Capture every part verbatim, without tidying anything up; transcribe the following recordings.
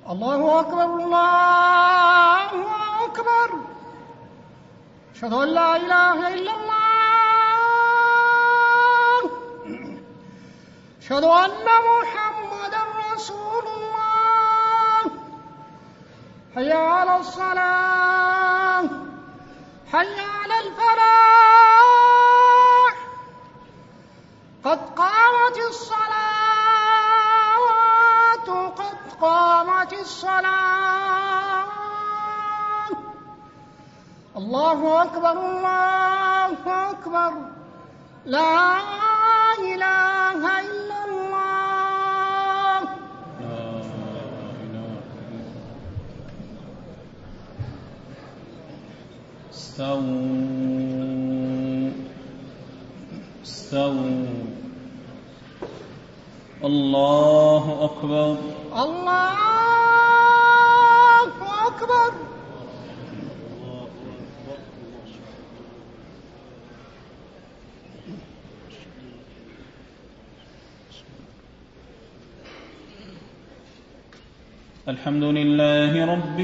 الله أكبر الله أكبر أشهد أن لا إله إلا الله أشهد أن محمدا رسول الله حي على الصلاة حي على الفلاح قد قامت الصلاة قد قامت الصلاة الله أكبر الله أكبر لا إله إلا الله لا إله إلا استووا استووا الله أكبر الله أكبر الحمد لله رب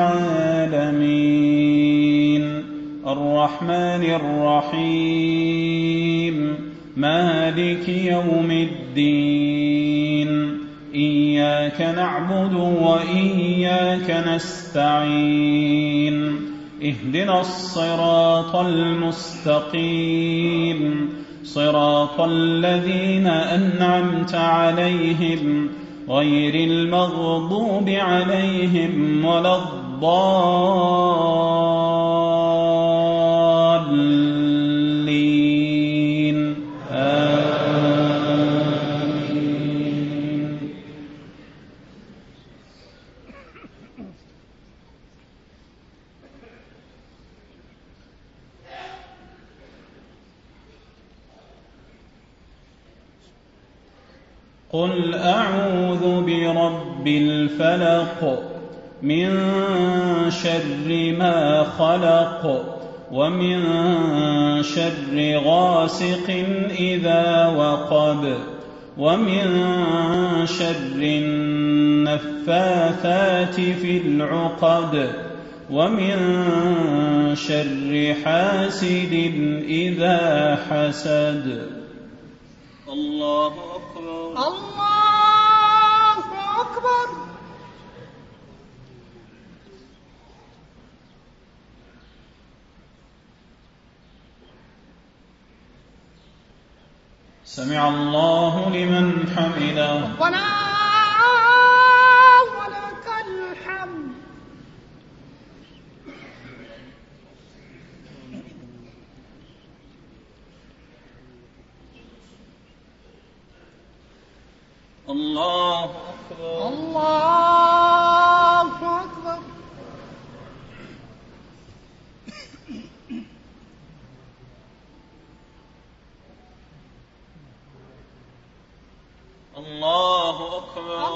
العالمين الرحمن الرحيم مالك يوم الدين إياك نعبد وإياك نستعين اهدنا الصراط المستقيم صراط الذين أنعمت عليهم غير المغضوب عليهم ولا الضالين آمين. قل أعوذ برب الفلق من شر ما خلق ومن شر غاسق إذا وقب ومن شر النفاثات في العقد ومن شر حاسد إذا حسد. الله أكبر الله أكبر سمع الله لمن حمده ربنا ولك الحمد. الله أكبر الله أكبر الله أكبر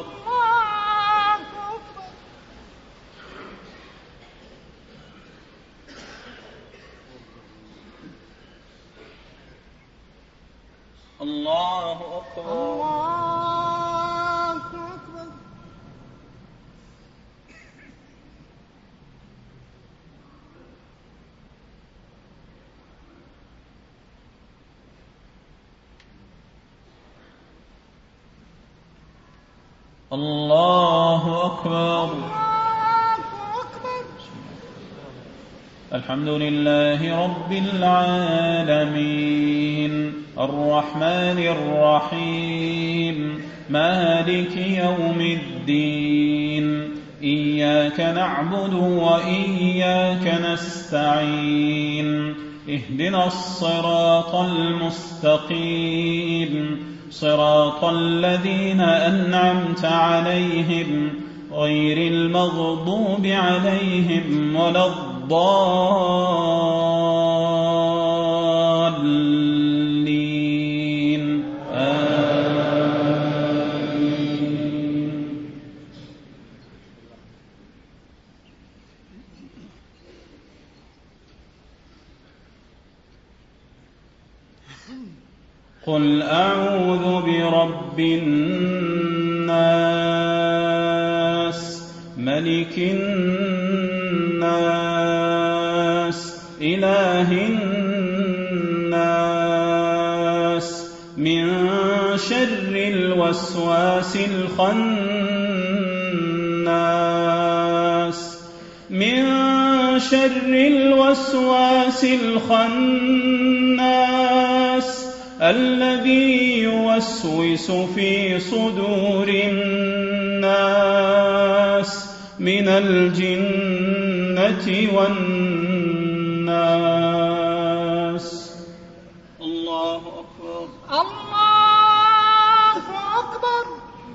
الله أكبر الله أكبر الله أكبر. الله أكبر. الحمد لله رب العالمين الرحمن الرحيم مالك يوم الدين إياك نعبد وإياك نستعين اهدنا الصراط المستقيم صراط الذين أنعمت عليهم غير المغضوب عليهم ولا الضالين آمين. قل أعوذ برب الناس ملك الناس إله الناس من شر الوسواس الخناس من شر الوسواس الخناس الذي يوسوس في صدور الناس من الجنة والناس. الله أكبر. الله أكبر.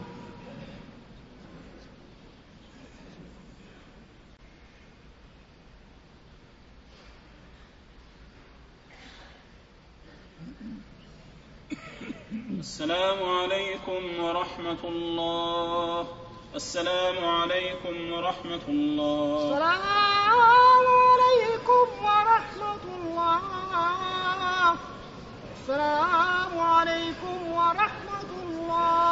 السلام عليكم ورحمة الله. السلام عليكم ورحمة الله. السلام عليكم ورحمة الله. السلام عليكم ورحمة الله.